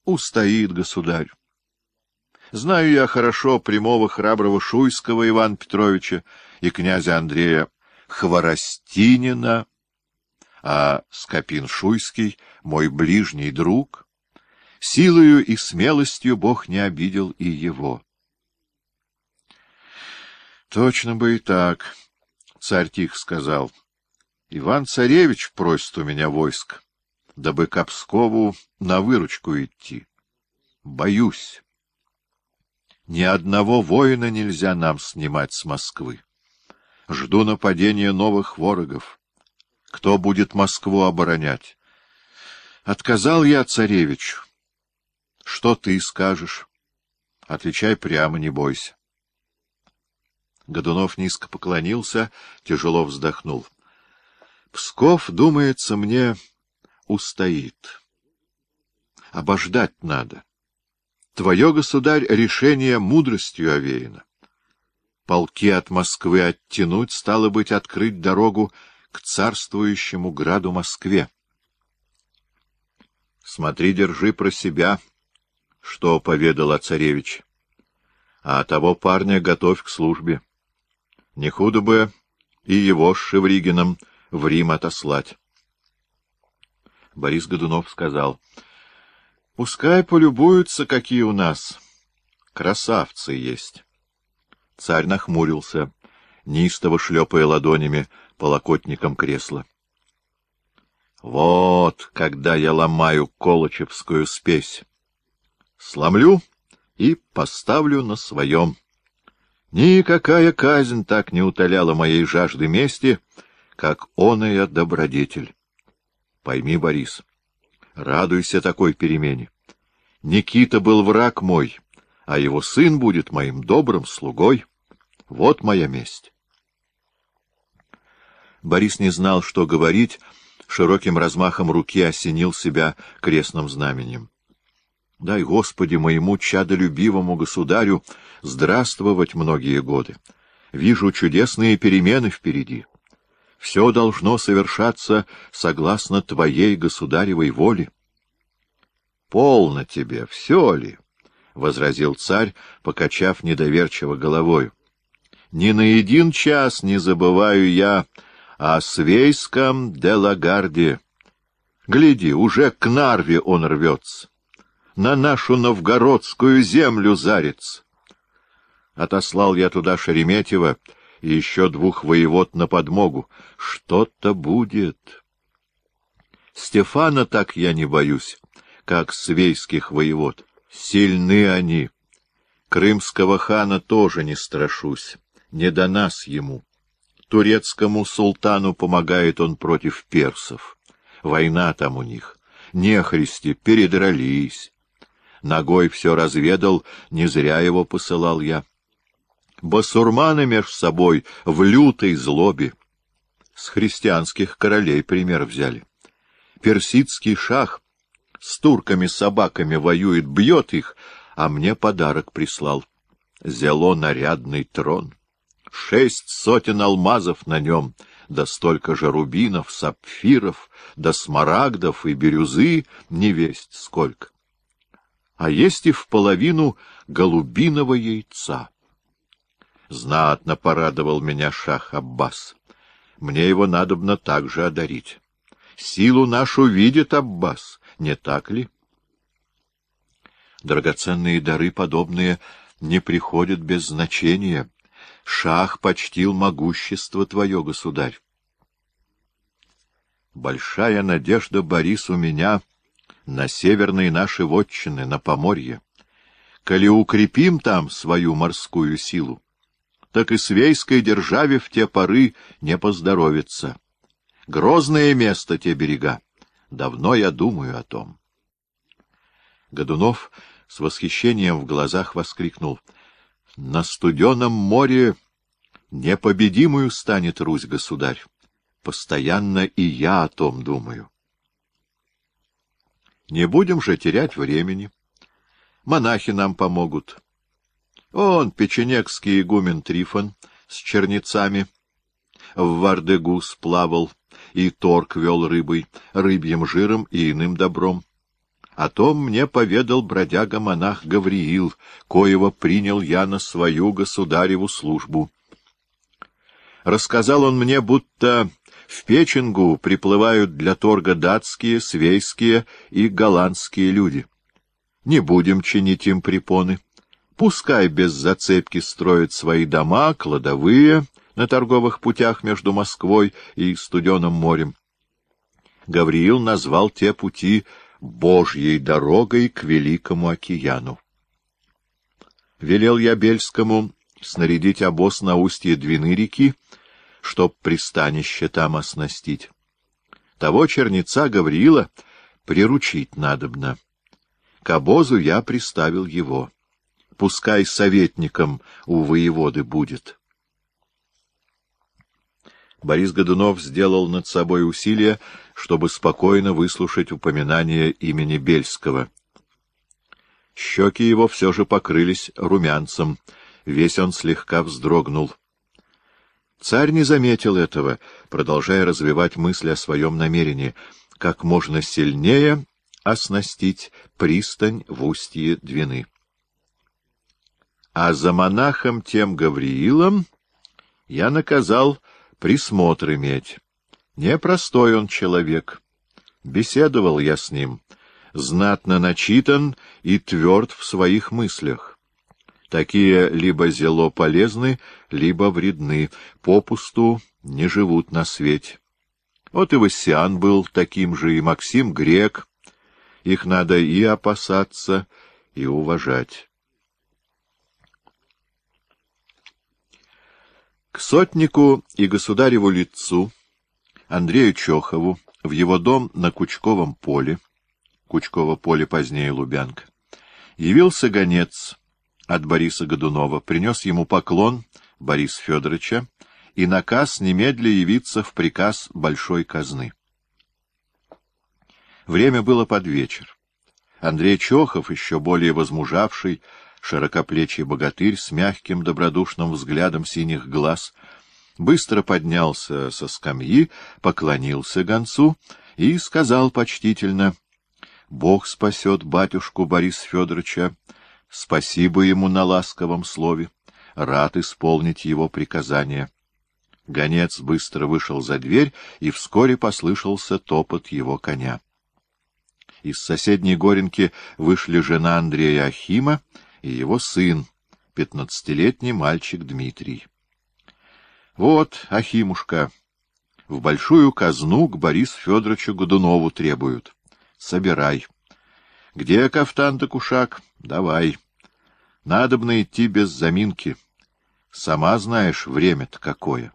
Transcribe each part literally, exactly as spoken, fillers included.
Устоит, государь. Знаю я хорошо прямого храброго Шуйского Ивана Петровича и князя Андрея Хворостинина, а Скопин-Шуйский — мой ближний друг. Силою и смелостью Бог не обидел и его. Точно бы и так, — царь тихо сказал. Иван-царевич просит у меня войск, дабы к Пскову на выручку идти. Боюсь. Ни одного воина нельзя нам снимать с Москвы. Жду нападения новых ворогов. Кто будет Москву оборонять? Отказал я царевичу. Что ты скажешь? Отвечай прямо, не бойся. Годунов низко поклонился, тяжело вздохнул. Псков, думается мне, устоит. Обождать надо. Твое, государь, решение мудростью овеяно. Полки от Москвы оттянуть, стало быть, открыть дорогу к царствующему граду Москве. Смотри, держи про себя, что поведал о царевиче. А того парня готовь к службе. Не худо бы и его с Шевригиным в Рим отослать. Борис Годунов сказал: — Пускай полюбуются, какие у нас красавцы есть. Царь нахмурился, неистово шлепая ладонями по локотникам кресла. — Вот когда я ломаю колочевскую спесь. Сломлю и поставлю на своем. Никакая казнь так не утоляла моей жажды мести, как оная добродетель. Пойми, Борис, радуйся такой перемене. Никита был враг мой, а его сын будет моим добрым слугой. Вот моя месть. Борис не знал, что говорить, широким размахом руки осенил себя крестным знаменем. Дай, Господи, моему чадолюбивому государю здравствовать многие годы. Вижу чудесные перемены впереди. Все должно совершаться согласно твоей государевой воле. — Полно тебе, все ли? — возразил царь, покачав недоверчиво головою. — Ни на един час не забываю я о свейском де Лагарде. Гляди, уже к Нарве он рвется. На нашу новгородскую землю зарится. Отослал я туда Шереметьева и еще двух воевод на подмогу. Что-то будет. Стефана так я не боюсь, как свейских воевод. Сильны они. Крымского хана тоже не страшусь. Не до нас ему. Турецкому султану помогает он против персов. Война там у них. Нехристи передрались. Ногой все разведал, не зря его посылал я. Басурманы меж собой в лютой злобе. С христианских королей пример взяли. Персидский шах с турками-собаками воюет, бьет их, а мне подарок прислал. Зело нарядный трон. Шесть сотен алмазов на нем, да столько же рубинов, сапфиров, да смарагдов и бирюзы невесть сколько. А есть и в половину голубиного яйца. Знатно порадовал меня шах Аббас. Мне его надобно также одарить. Силу нашу видит Аббас, не так ли? Драгоценные дары подобные не приходят без значения. Шах почтил могущество твое, государь. Большая надежда, Борис, у меня на северные наши вотчины, на Поморье. Коли укрепим там свою морскую силу, так и свейской державе в те поры не поздоровится. Грозное место те берега. Давно я думаю о том. Годунов с восхищением в глазах воскликнул: — На студеном море непобедимую станет Русь, государь. Постоянно и я о том думаю. Не будем же терять времени. Монахи нам помогут. Он, печенегский игумен Трифон с чернецами, в Вардегу сплавал и торг вел рыбой, рыбьим жиром и иным добром. О том мне поведал бродяга-монах Гавриил, коего принял я на свою государеву службу. Рассказал он мне, будто в Печенгу приплывают для торга датские, свейские и голландские люди. Не будем чинить им препоны. Пускай без зацепки строят свои дома, кладовые на торговых путях между Москвой и Студеным морем. Гавриил назвал те пути Божьей дорогой к Великому океану. Велел я Бельскому снарядить обоз на устье Двины реки, чтоб пристанище там оснастить. Того чернеца Гавриила приручить надобно. К обозу я приставил его. Пускай советником у воеводы будет. Борис Годунов сделал над собой усилие, чтобы спокойно выслушать упоминание имени Бельского. Щеки его все же покрылись румянцем, весь он слегка вздрогнул. Царь не заметил этого, продолжая развивать мысль о своем намерении, как можно сильнее оснастить пристань в устье Двины. А за монахом тем Гавриилом я наказал присмотр иметь. Непростой он человек. Беседовал я с ним, знатно начитан и тверд в своих мыслях. Такие либо зело полезны, либо вредны, попусту не живут на свете. Вот и Вассиан был таким же, и Максим грек. Их надо и опасаться, и уважать. К сотнику и государеву лицу Андрею Чохову в его дом на Кучковом поле, Кучково поле позднее Лубянка, явился гонец от Бориса Годунова, принес ему поклон Бориса Федоровича и наказ немедля явиться в приказ большой казны. Время было под вечер. Андрей Чохов, еще более возмужавший, широкоплечий богатырь с мягким добродушным взглядом синих глаз, быстро поднялся со скамьи, поклонился гонцу и сказал почтительно: «Бог спасет батюшку Бориса Федоровича, спасибо ему на ласковом слове, рад исполнить его приказание». Гонец быстро вышел за дверь, и вскоре послышался топот его коня. Из соседней горенки вышли жена Андрея Ахима и его сын, пятнадцатилетний мальчик Дмитрий. «Вот, Ахимушка, в большую казну к Борису Федоровичу Годунову требуют. Собирай. Где кафтан да кушак? Давай. Надобно идти без заминки. Сама знаешь, время-то какое».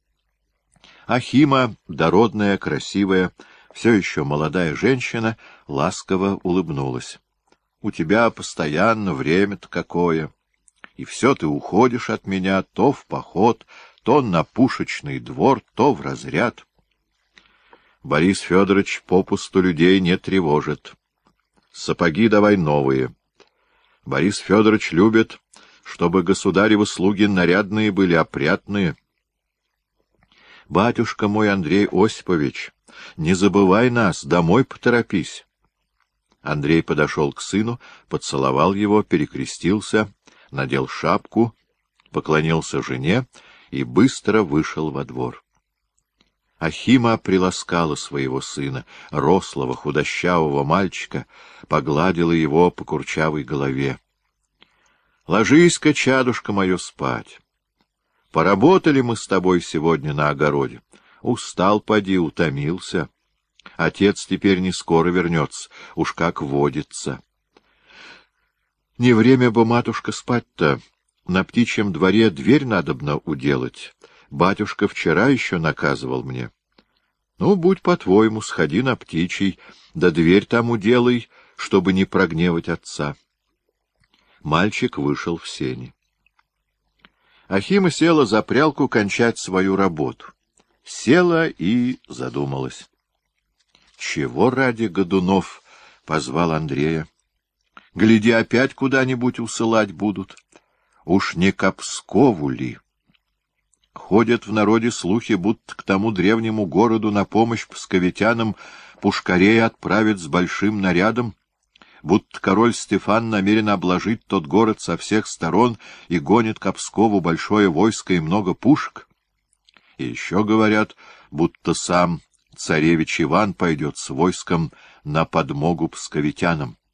Ахима, дородная, красивая, все еще молодая женщина, ласково улыбнулась. «У тебя постоянно время-то какое, и все ты уходишь от меня то в поход, то на пушечный двор, то в разряд. Борис Федорович попусту людей не тревожит. Сапоги давай новые. Борис Федорович любит, чтобы государевы слуги нарядные были, опрятные. Батюшка мой Андрей Осипович, не забывай нас, домой поторопись». Андрей подошел к сыну, поцеловал его, перекрестился, надел шапку, поклонился жене и быстро вышел во двор. Ахима приласкала своего сына, рослого, худощавого мальчика, погладила его по курчавой голове. — Ложись-ка, чадушка мое, спать. Поработали мы с тобой сегодня на огороде. Устал, поди, утомился. Отец теперь не скоро вернется, уж как водится. Не время бы, матушка, спать-то. На птичьем дворе дверь надобно уделать. Батюшка вчера еще наказывал мне. Ну, будь по-твоему, сходи на птичий, да дверь там уделай, чтобы не прогневать отца. Мальчик вышел в сени. Ахима села за прялку кончать свою работу. Села и задумалась. Чего ради Годунов позвал Андрея? Гляди, опять куда-нибудь усылать будут. Уж не к Пскову ли? Ходят в народе слухи, будто к тому древнему городу на помощь псковитянам пушкарей отправят с большим нарядом. будто король Стефан намерен обложить тот город со всех сторон и гонит к Пскову большое войско и много пушек. И еще говорят, будто сам царевич Иван пойдет с войском на подмогу псковитянам.